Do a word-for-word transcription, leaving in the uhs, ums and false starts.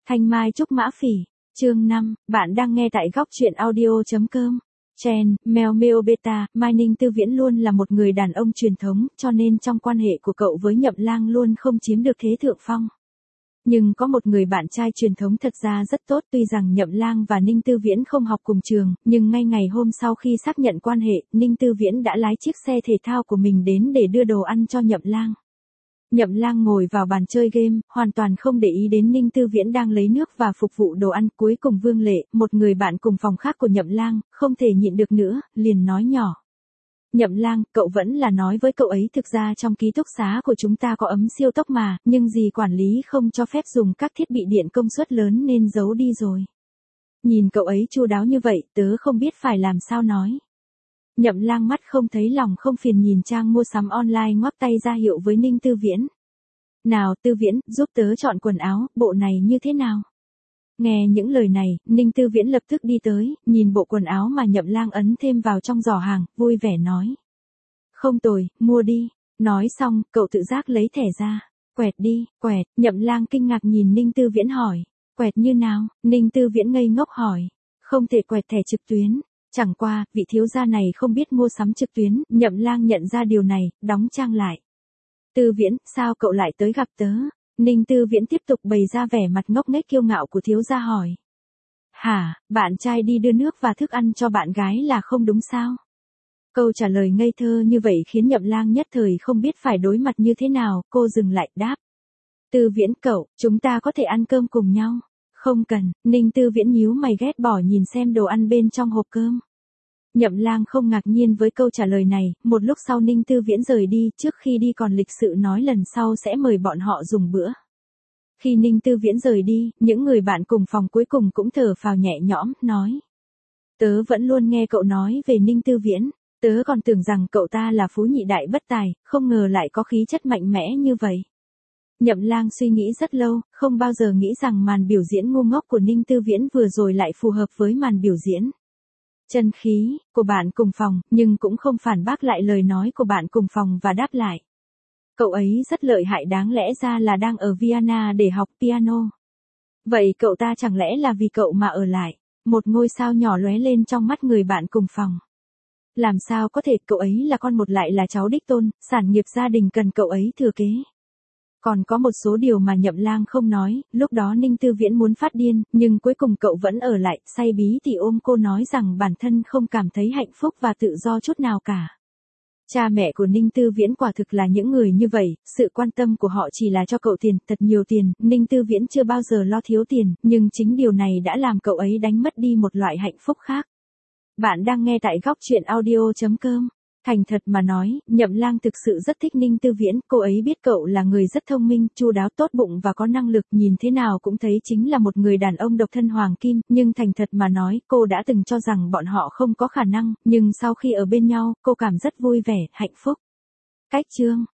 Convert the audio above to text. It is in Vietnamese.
Thanh Mai Trúc Mã Phỉ, chương năm, bạn đang nghe tại góc truyện audio.com. Chen, Mèo Mèo Beta, Mai Ninh Tư Viễn luôn là một người đàn ông truyền thống, cho nên trong quan hệ của cậu với Nhậm Lang luôn không chiếm được thế thượng phong. Nhưng có một người bạn trai truyền thống thật ra rất tốt, tuy rằng Nhậm Lang và Ninh Tư Viễn không học cùng trường, nhưng ngay ngày hôm sau khi xác nhận quan hệ, Ninh Tư Viễn đã lái chiếc xe thể thao của mình đến để đưa đồ ăn cho Nhậm Lang. Nhậm Lang ngồi vào bàn chơi game, hoàn toàn không để ý đến Ninh Tư Viễn đang lấy nước và phục vụ đồ ăn. Cuối cùng Vương Lệ, một người bạn cùng phòng khác của Nhậm Lang, không thể nhịn được nữa, liền nói nhỏ. Nhậm Lang, cậu vẫn là nói với cậu ấy thực ra trong ký túc xá của chúng ta có ấm siêu tốc mà, nhưng dì quản lý không cho phép dùng các thiết bị điện công suất lớn nên giấu đi rồi. Nhìn cậu ấy chu đáo như vậy, tớ không biết phải làm sao nói. Nhậm Lang mắt không thấy lòng không phiền nhìn trang mua sắm online ngoắc tay ra hiệu với Ninh Tư Viễn. Nào Tư Viễn, giúp tớ chọn quần áo, bộ này như thế nào? Nghe những lời này, Ninh Tư Viễn lập tức đi tới, nhìn bộ quần áo mà Nhậm Lang ấn thêm vào trong giỏ hàng, vui vẻ nói. Không tồi, mua đi. Nói xong, cậu tự giác lấy thẻ ra. Quẹt đi, quẹt. Nhậm Lang kinh ngạc nhìn Ninh Tư Viễn hỏi. Quẹt như nào? Ninh Tư Viễn ngây ngốc hỏi. Không thể quẹt thẻ trực tuyến. Chẳng qua, vị thiếu gia này không biết mua sắm trực tuyến, Nhậm Lang nhận ra điều này, đóng trang lại. Tư Viễn, sao cậu lại tới gặp tớ? Ninh Tư Viễn tiếp tục bày ra vẻ mặt ngốc nghếch kiêu ngạo của thiếu gia hỏi. Hả, bạn trai đi đưa nước và thức ăn cho bạn gái là không đúng sao? Câu trả lời ngây thơ như vậy khiến Nhậm Lang nhất thời không biết phải đối mặt như thế nào, cô dừng lại đáp. Tư Viễn cậu, chúng ta có thể ăn cơm cùng nhau. Không cần, Ninh Tư Viễn nhíu mày ghét bỏ nhìn xem đồ ăn bên trong hộp cơm. Nhậm Lang không ngạc nhiên với câu trả lời này, một lúc sau Ninh Tư Viễn rời đi, trước khi đi còn lịch sự nói lần sau sẽ mời bọn họ dùng bữa. Khi Ninh Tư Viễn rời đi, những người bạn cùng phòng cuối cùng cũng thở phào nhẹ nhõm, nói. Tớ vẫn luôn nghe cậu nói về Ninh Tư Viễn, tớ còn tưởng rằng cậu ta là phú nhị đại bất tài, không ngờ lại có khí chất mạnh mẽ như vậy. Nhậm Lang suy nghĩ rất lâu, không bao giờ nghĩ rằng màn biểu diễn ngu ngốc của Ninh Tư Viễn vừa rồi lại phù hợp với màn biểu diễn. Chân khí của bạn cùng phòng, nhưng cũng không phản bác lại lời nói của bạn cùng phòng và đáp lại. Cậu ấy rất lợi hại, đáng lẽ ra là đang ở Vienna để học piano. Vậy cậu ta chẳng lẽ là vì cậu mà ở lại? Một ngôi sao nhỏ lóe lên trong mắt người bạn cùng phòng. Làm sao có thể, cậu ấy là con một lại là cháu đích tôn, sản nghiệp gia đình cần cậu ấy thừa kế. Còn có một số điều mà Nhậm Lang không nói, lúc đó Ninh Tư Viễn muốn phát điên, nhưng cuối cùng cậu vẫn ở lại, say bí thì ôm cô nói rằng bản thân không cảm thấy hạnh phúc và tự do chút nào cả. Cha mẹ của Ninh Tư Viễn quả thực là những người như vậy, sự quan tâm của họ chỉ là cho cậu tiền, thật nhiều tiền, Ninh Tư Viễn chưa bao giờ lo thiếu tiền, nhưng chính điều này đã làm cậu ấy đánh mất đi một loại hạnh phúc khác. Bạn đang nghe tại góc truyện audio.com. Thành thật mà nói, Nhậm Lang thực sự rất thích Ninh Tư Viễn, cô ấy biết cậu là người rất thông minh, chu đáo, tốt bụng và có năng lực, nhìn thế nào cũng thấy chính là một người đàn ông độc thân hoàng kim, nhưng thành thật mà nói, cô đã từng cho rằng bọn họ không có khả năng, nhưng sau khi ở bên nhau, cô cảm rất vui vẻ, hạnh phúc. Cách chương